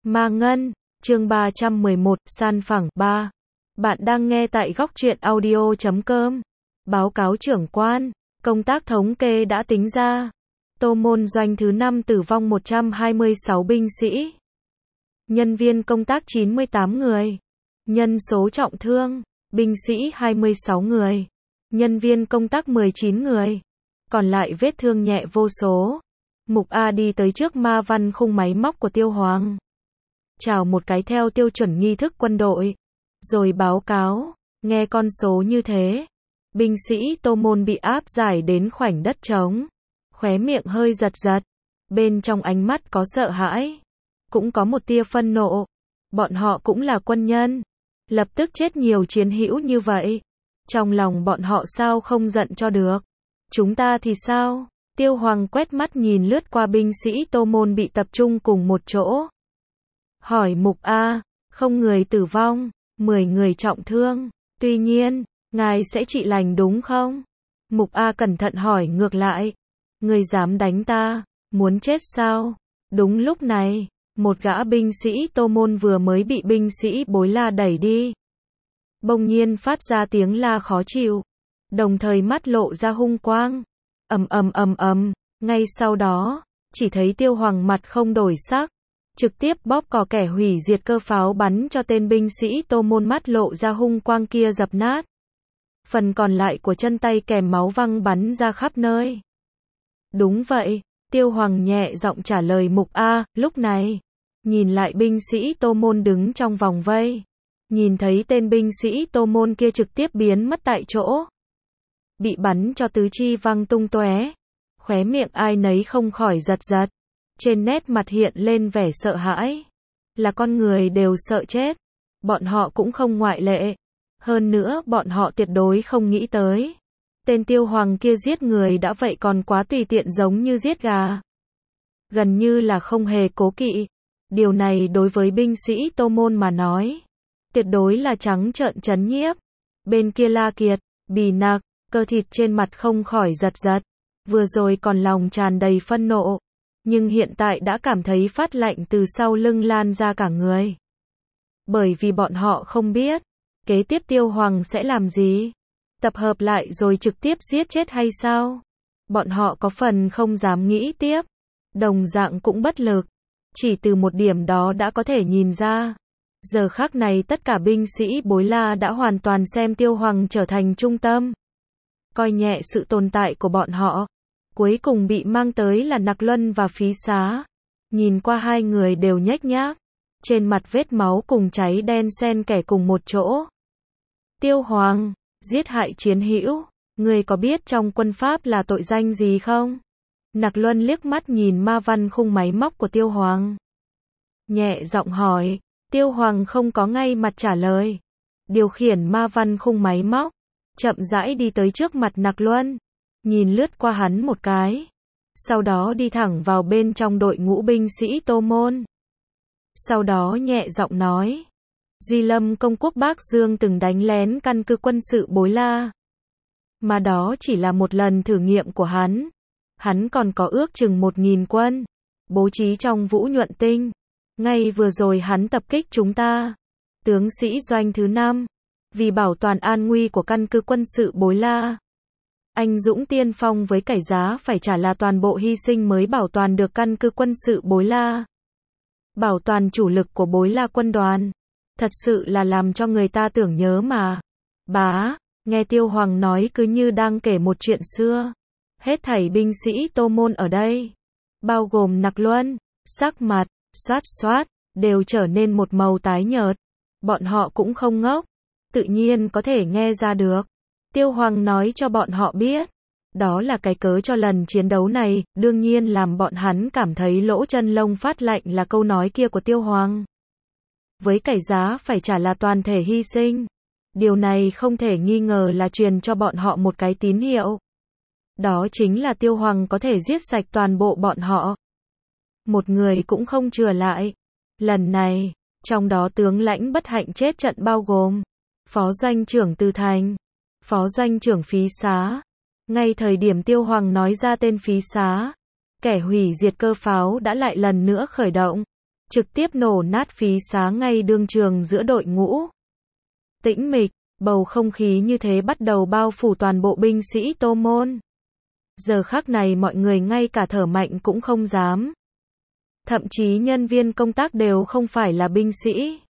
Ma Ngân, chương 311, san phẳng 3. Bạn đang nghe tại góc truyện audio.com. Báo cáo trưởng quan, công tác thống kê đã tính ra. Tô Môn doanh thứ 5 tử vong 126 binh sĩ. Nhân viên công tác 98 người. Nhân số trọng thương, binh sĩ 26 người. Nhân viên công tác 19 người. Còn lại vết thương nhẹ vô số. Mục A đi tới trước ma văn khung máy móc của Tiêu Hoàng. Chào một cái theo tiêu chuẩn nghi thức quân đội. Rồi báo cáo, nghe con số như thế. Binh sĩ Tô Môn bị áp giải đến khoảnh đất trống. Khóe miệng hơi giật giật. Bên trong ánh mắt có sợ hãi. Cũng có một tia phân nộ. Bọn họ cũng là quân nhân. Lập tức chết nhiều chiến hữu như vậy. Trong lòng bọn họ sao không giận cho được. Chúng ta thì sao? Tiêu Hoàng quét mắt nhìn lướt qua binh sĩ Tô Môn bị tập trung cùng một chỗ. Hỏi Mục A, không người tử vong, 10 người trọng thương. Tuy nhiên, ngài sẽ trị lành đúng không? Mục A cẩn thận hỏi ngược lại. Người dám đánh ta, muốn chết sao? Đúng lúc này, một gã binh sĩ Tô Môn vừa mới bị binh sĩ Bối La đẩy đi. Bỗng nhiên phát ra tiếng la khó chịu, đồng thời mắt lộ ra hung quang. Ngay sau đó, chỉ thấy Tiêu Hoàng mặt không đổi sắc, trực tiếp bóp cò kẻ hủy diệt cơ pháo bắn cho tên binh sĩ Tô Môn mắt lộ ra hung quang kia dập nát. Phần còn lại của chân tay kèm máu văng bắn ra khắp nơi. Đúng vậy, Tiêu Hoàng nhẹ giọng trả lời Mục A, lúc này, nhìn lại binh sĩ Tô Môn đứng trong vòng vây. Nhìn thấy tên binh sĩ Tô Môn kia trực tiếp biến mất tại chỗ. Bị bắn cho tứ chi văng tung tóe. Khóe miệng ai nấy không khỏi giật giật. Trên nét mặt hiện lên vẻ sợ hãi. Là con người đều sợ chết. Bọn họ cũng không ngoại lệ. Hơn nữa bọn họ tuyệt đối không nghĩ tới. Tên Tiêu Hoàng kia giết người đã vậy còn quá tùy tiện giống như giết gà. Gần như là không hề cố kỵ. Điều này đối với binh sĩ Tô Môn mà nói. Tuyệt đối là trắng trợn trấn nhiếp. Bên kia La Kiệt, Bì Nặc, cơ thịt trên mặt không khỏi giật giật. Vừa rồi còn lòng tràn đầy phân nộ. Nhưng hiện tại đã cảm thấy phát lạnh từ sau lưng lan ra cả người. Bởi vì bọn họ không biết. Kế tiếp Tiêu Hoàng sẽ làm gì? Tập hợp lại rồi trực tiếp giết chết hay sao? Bọn họ có phần không dám nghĩ tiếp. Đồng dạng cũng bất lực. Chỉ từ một điểm đó đã có thể nhìn ra. Giờ khắc này tất cả binh sĩ Bối La đã hoàn toàn xem Tiêu Hoàng trở thành trung tâm. Coi nhẹ sự tồn tại của bọn họ. Cuối cùng bị mang tới là Nặc Luân và Phí Xá. Nhìn qua hai người đều nhếch nhác. Trên mặt vết máu cùng cháy đen xen kẽ cùng một chỗ. Tiêu Hoàng, giết hại chiến hữu, người có biết trong quân pháp là tội danh gì không? Nặc Luân liếc mắt nhìn ma văn khung máy móc của Tiêu Hoàng. Nhẹ giọng hỏi. Tiêu Hoàng không có ngay mặt trả lời. Điều khiển ma văn khung máy móc. Chậm rãi đi tới trước mặt Nặc Luân. Nhìn lướt qua hắn một cái. Sau đó đi thẳng vào bên trong đội ngũ binh sĩ Tô Môn. Sau đó nhẹ giọng nói. Duy Lâm công quốc Bắc Dương từng đánh lén căn cứ quân sự Bối La. Mà đó chỉ là một lần thử nghiệm của hắn. Hắn còn có ước chừng 1000 quân. Bố trí trong Vũ Nhuận Tinh. Ngay vừa rồi hắn tập kích chúng ta. Tướng sĩ doanh thứ 5. Vì bảo toàn an nguy của căn cứ quân sự Bối La. Anh dũng tiên phong với cái giá phải trả là toàn bộ hy sinh mới bảo toàn được căn cứ quân sự Bối La. Bảo toàn chủ lực của Bối La quân đoàn. Thật sự là làm cho người ta tưởng nhớ mà. Bá, nghe Tiêu Hoàng nói cứ như đang kể một chuyện xưa. Hết thảy binh sĩ Tô Môn ở đây. Bao gồm Nặc Luân, sắc mặt, xoát, đều trở nên một màu tái nhợt. Bọn họ cũng không ngốc. Tự nhiên có thể nghe ra được. Tiêu Hoàng nói cho bọn họ biết. Đó là cái cớ cho lần chiến đấu này, đương nhiên làm bọn hắn cảm thấy lỗ chân lông phát lạnh là câu nói kia của Tiêu Hoàng. Với cái giá phải trả là toàn thể hy sinh. Điều này không thể nghi ngờ là truyền cho bọn họ một cái tín hiệu. Đó chính là Tiêu Hoàng có thể giết sạch toàn bộ bọn họ. Một người cũng không chừa lại. Lần này, trong đó tướng lãnh bất hạnh chết trận bao gồm Phó doanh trưởng Từ Thành, Phó doanh trưởng Phí Xá. Ngay thời điểm Tiêu Hoàng nói ra tên Phí Xá, kẻ hủy diệt cơ pháo đã lại lần nữa khởi động. trực tiếp nổ nát phí xá ngay đương trường giữa đội ngũ. Tĩnh mịch, bầu không khí như thế bắt đầu bao phủ toàn bộ binh sĩ Tô Môn. Giờ khắc này mọi người ngay cả thở mạnh cũng không dám. Thậm chí nhân viên công tác đều không phải là binh sĩ.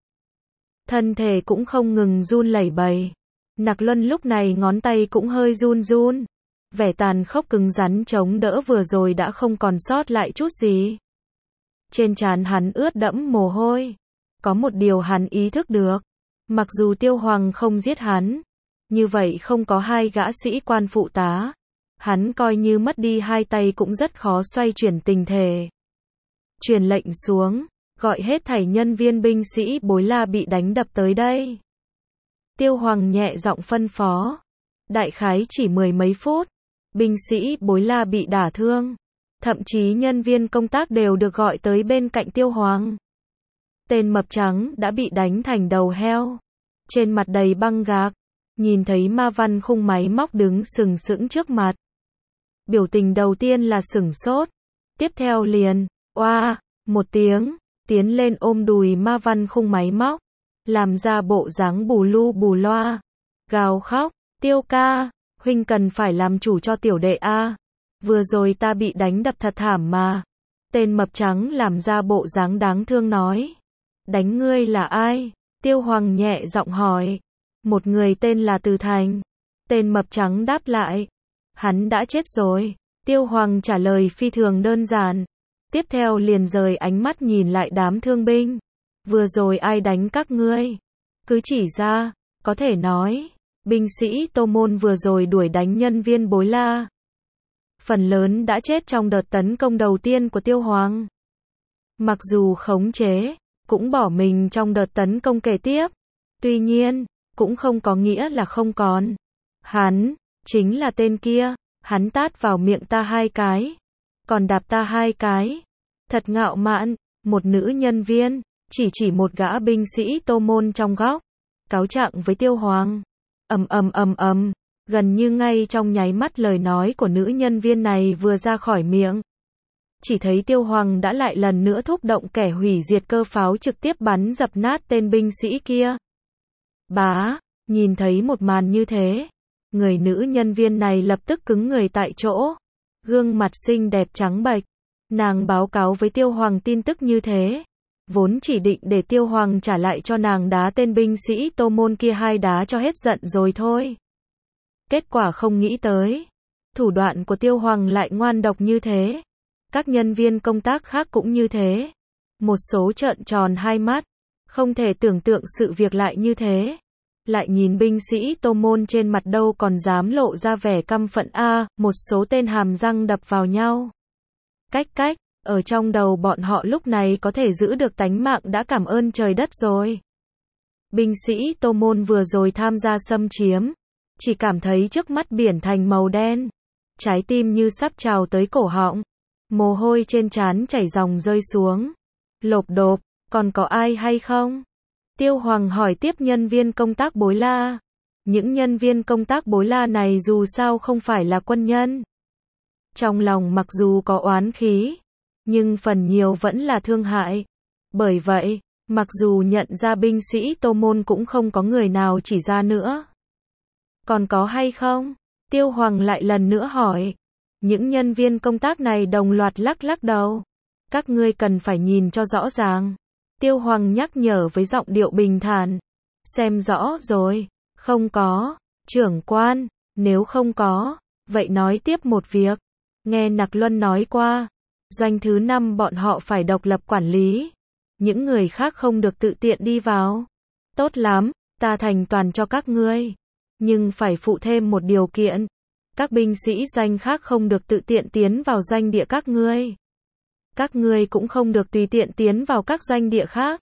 Thân thể cũng không ngừng run lẩy bẩy. Nặc Luân lúc này ngón tay cũng hơi run run. Vẻ tàn khốc cứng rắn chống đỡ vừa rồi đã không còn sót lại chút gì. Trên trán hắn ướt đẫm mồ hôi. Có một điều hắn ý thức được. Mặc dù Tiêu Hoàng không giết hắn, như vậy không có hai gã sĩ quan phụ tá, hắn coi như mất đi hai tay cũng rất khó xoay chuyển tình thể. Truyền lệnh xuống, gọi hết thảy nhân viên binh sĩ Bối La bị đánh đập tới đây. Tiêu Hoàng nhẹ giọng phân phó. Đại khái chỉ 10 mấy phút, binh sĩ Bối La bị đả thương. Thậm chí nhân viên công tác đều được gọi tới bên cạnh Tiêu Hoàng. Tên mập trắng đã bị đánh thành đầu heo. Trên mặt đầy băng gạc. Nhìn thấy Ma Văn Khung máy móc đứng sừng sững trước mặt. Biểu tình đầu tiên là sửng sốt. Tiếp theo liền, oa, một tiếng, tiến lên ôm đùi Ma Văn Khung máy móc. Làm ra bộ dáng bù lu bù loa. Gào khóc, Tiêu ca, huynh cần phải làm chủ cho tiểu đệ a. Vừa rồi ta bị đánh đập thật thảm mà. Tên mập trắng làm ra bộ dáng đáng thương nói. Đánh ngươi là ai? Tiêu Hoàng nhẹ giọng hỏi. Một người tên là Từ Thành. Tên mập trắng đáp lại. Hắn đã chết rồi. Tiêu Hoàng trả lời phi thường đơn giản. Tiếp theo liền rời ánh mắt nhìn lại đám thương binh. Vừa rồi ai đánh các ngươi? Cứ chỉ ra, có thể nói, binh sĩ Tô Môn vừa rồi đuổi đánh nhân viên Bối La. Phần lớn đã chết trong đợt tấn công đầu tiên của Tiêu Hoàng. Mặc dù khống chế, cũng bỏ mình trong đợt tấn công kế tiếp. Tuy nhiên, cũng không có nghĩa là không còn. Hắn, chính là tên kia, hắn tát vào miệng ta 2 cái, còn đạp ta 2 cái. Thật ngạo mạn, một nữ nhân viên, chỉ một gã binh sĩ Tô Môn trong góc, cáo trạng với Tiêu Hoàng. Gần như ngay trong nháy mắt lời nói của nữ nhân viên này vừa ra khỏi miệng. Chỉ thấy Tiêu Hoàng đã lại lần nữa thúc động kẻ hủy diệt cơ pháo trực tiếp bắn dập nát tên binh sĩ kia. Bá, nhìn thấy một màn như thế, người nữ nhân viên này lập tức cứng người tại chỗ. Gương mặt xinh đẹp trắng bệch. Nàng báo cáo với Tiêu Hoàng tin tức như thế. Vốn chỉ định để Tiêu Hoàng trả lại cho nàng đá tên binh sĩ Tô Môn kia 2 đá cho hết giận rồi thôi. Kết quả không nghĩ tới. Thủ đoạn của Tiêu Hoàng lại ngoan độc như thế. Các nhân viên công tác khác cũng như thế. Một số trợn tròn hai mắt. Không thể tưởng tượng sự việc lại như thế. Lại nhìn binh sĩ Tô Môn trên mặt đâu còn dám lộ ra vẻ căm phẫn một số tên hàm răng đập vào nhau. Cách, ở trong đầu bọn họ lúc này có thể giữ được tánh mạng đã cảm ơn trời đất rồi. Binh sĩ Tô Môn vừa rồi tham gia xâm chiếm. Chỉ cảm thấy trước mắt biển thành màu đen. Trái tim như sắp trào tới cổ họng. Mồ hôi trên trán chảy ròng rơi xuống. Lộp độp, còn có ai hay không? Tiêu Hoàng hỏi tiếp nhân viên công tác Bối La. Những nhân viên công tác Bối La này dù sao không phải là quân nhân. Trong lòng mặc dù có oán khí, nhưng phần nhiều vẫn là thương hại. Bởi vậy, mặc dù nhận ra binh sĩ Tô Môn cũng không có người nào chỉ ra nữa. Còn có hay không? Tiêu Hoàng lại lần nữa hỏi. Những nhân viên công tác này đồng loạt lắc đầu. Các ngươi cần phải nhìn cho rõ ràng. Tiêu Hoàng nhắc nhở với giọng điệu bình thản. Xem rõ rồi. Không có. Trưởng quan, nếu không có, vậy nói tiếp một việc. Nghe Nặc Luân nói qua, doanh thứ 5 bọn họ phải độc lập quản lý. Những người khác không được tự tiện đi vào. Tốt lắm, ta thành toàn cho các ngươi. Nhưng phải phụ thêm một điều kiện. Các binh sĩ doanh khác không được tự tiện tiến vào doanh địa các ngươi. Các ngươi cũng không được tùy tiện tiến vào các doanh địa khác.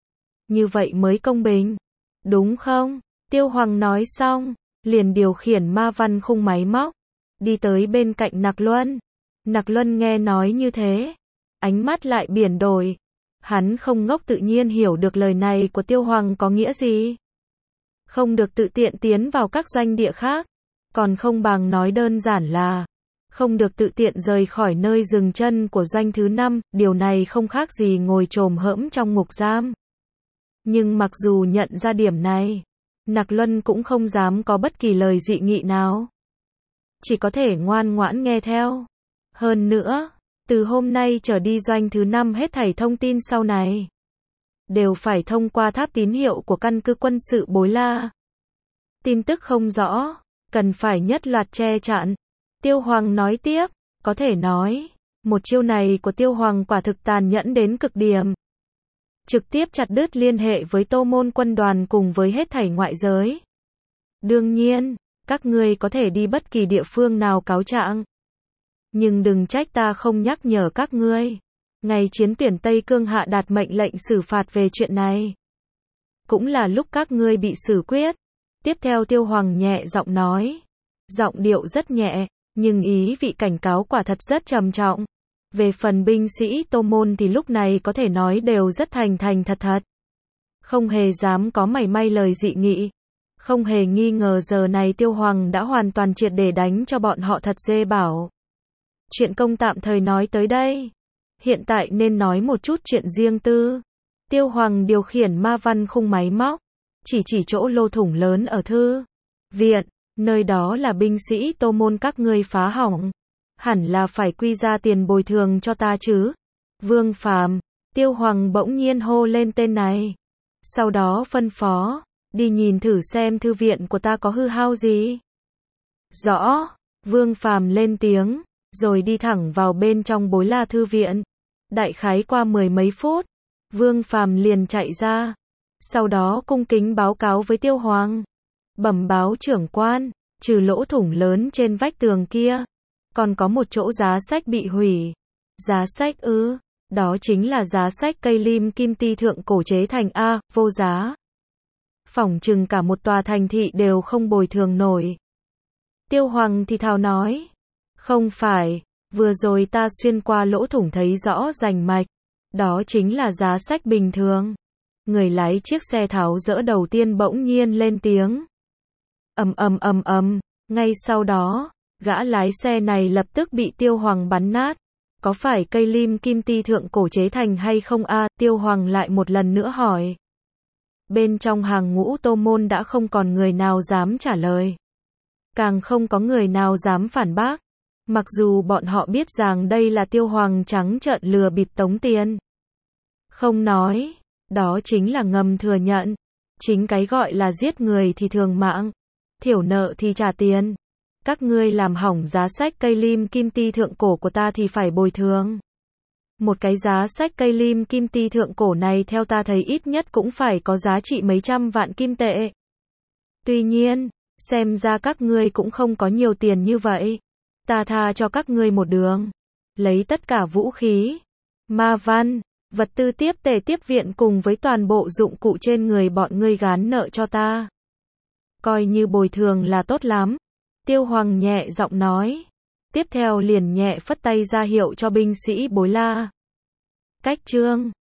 Như vậy mới công bình. Đúng không? Tiêu Hoàng nói xong, liền điều khiển Ma Văn Khung máy móc. Đi tới bên cạnh Nặc Luân. Nặc Luân nghe nói như thế. Ánh mắt lại biển đổi. Hắn không ngốc tự nhiên hiểu được lời này của Tiêu Hoàng có nghĩa gì. Không được tự tiện tiến vào các doanh địa khác. Còn không bằng nói đơn giản là không được tự tiện rời khỏi nơi dừng chân của doanh thứ 5, điều này không khác gì ngồi chồm hõm trong ngục giam. Nhưng mặc dù nhận ra điểm này, Nặc Luân cũng không dám có bất kỳ lời dị nghị nào. Chỉ có thể ngoan ngoãn nghe theo. Hơn nữa, từ hôm nay trở đi doanh thứ 5 hết thảy thông tin sau này đều phải thông qua tháp tín hiệu của căn cứ quân sự Bối La. Tin tức không rõ, cần phải nhất loạt che chặn. Tiêu Hoàng nói tiếp, có thể nói, một chiêu này của Tiêu Hoàng quả thực tàn nhẫn đến cực điểm. Trực tiếp chặt đứt liên hệ với Tô Môn quân đoàn cùng với hết thảy ngoại giới. Đương nhiên, các ngươi có thể đi bất kỳ địa phương nào cáo trạng. Nhưng đừng trách ta không nhắc nhở các ngươi. Ngày chiến tuyển Tây Cương hạ đạt mệnh lệnh xử phạt về chuyện này. Cũng là lúc các ngươi bị xử quyết. Tiếp theo Tiêu Hoàng nhẹ giọng nói. Giọng điệu rất nhẹ, nhưng ý vị cảnh cáo quả thật rất trầm trọng. Về phần binh sĩ Tô Môn thì lúc này có thể nói đều rất thành thành thật thật. Không hề dám có mảy may lời dị nghị. Không hề nghi ngờ giờ này Tiêu Hoàng đã hoàn toàn triệt để đánh cho bọn họ thật dê bảo. Chuyện công tạm thời nói tới đây. Hiện tại nên nói một chút chuyện riêng tư. Tiêu Hoàng điều khiển ma văn khung máy móc. Chỉ chỗ lô thủng lớn ở thư viện. Nơi đó là binh sĩ Tô Môn các ngươi phá hỏng. Hẳn là phải quy ra tiền bồi thường cho ta chứ. Vương Phàm. Tiêu Hoàng bỗng nhiên hô lên tên này. Sau đó phân phó. Đi nhìn thử xem thư viện của ta có hư hao gì. Rõ. Vương Phàm lên tiếng. Rồi đi thẳng vào bên trong Bối La thư viện. Đại khái qua 10 mấy phút. Vương Phàm liền chạy ra. Sau đó cung kính báo cáo với Tiêu Hoàng. Bẩm báo trưởng quan. Trừ lỗ thủng lớn trên vách tường kia. Còn có một chỗ giá sách bị hủy. Giá sách ư? Đó chính là giá sách cây lim kim ti thượng cổ chế thành A, vô giá. Phỏng chừng cả một tòa thành thị đều không bồi thường nổi. Tiêu Hoàng thì thào nói. Không phải, vừa rồi ta xuyên qua lỗ thủng thấy rõ rành mạch. Đó chính là giá sách bình thường. Người lái chiếc xe tháo dỡ đầu tiên bỗng nhiên lên tiếng. Ngay sau đó, gã lái xe này lập tức bị Tiêu Hoàng bắn nát. Có phải cây lim kim ti thượng cổ chế thành hay không a? Tiêu Hoàng lại một lần nữa hỏi. Bên trong hàng ngũ Tô Môn đã không còn người nào dám trả lời. Càng không có người nào dám phản bác. Mặc dù bọn họ biết rằng đây là Tiêu Hoàng trắng trợn lừa bịp tống tiền. Không nói, đó chính là ngầm thừa nhận. Chính cái gọi là giết người thì thường mạng, thiểu nợ thì trả tiền. Các ngươi làm hỏng giá sách cây lim kim ti thượng cổ của ta thì phải bồi thường. Một cái giá sách cây lim kim ti thượng cổ này theo ta thấy ít nhất cũng phải có giá trị mấy trăm vạn kim tệ. Tuy nhiên, xem ra các ngươi cũng không có nhiều tiền như vậy. Ta tha cho các ngươi một đường. Lấy tất cả vũ khí, ma văn, vật tư tiếp tề tiếp viện cùng với toàn bộ dụng cụ trên người bọn ngươi gán nợ cho ta. Coi như bồi thường là tốt lắm. Tiêu Hoàng nhẹ giọng nói. Tiếp theo liền nhẹ phất tay ra hiệu cho binh sĩ Bối La. Cách chương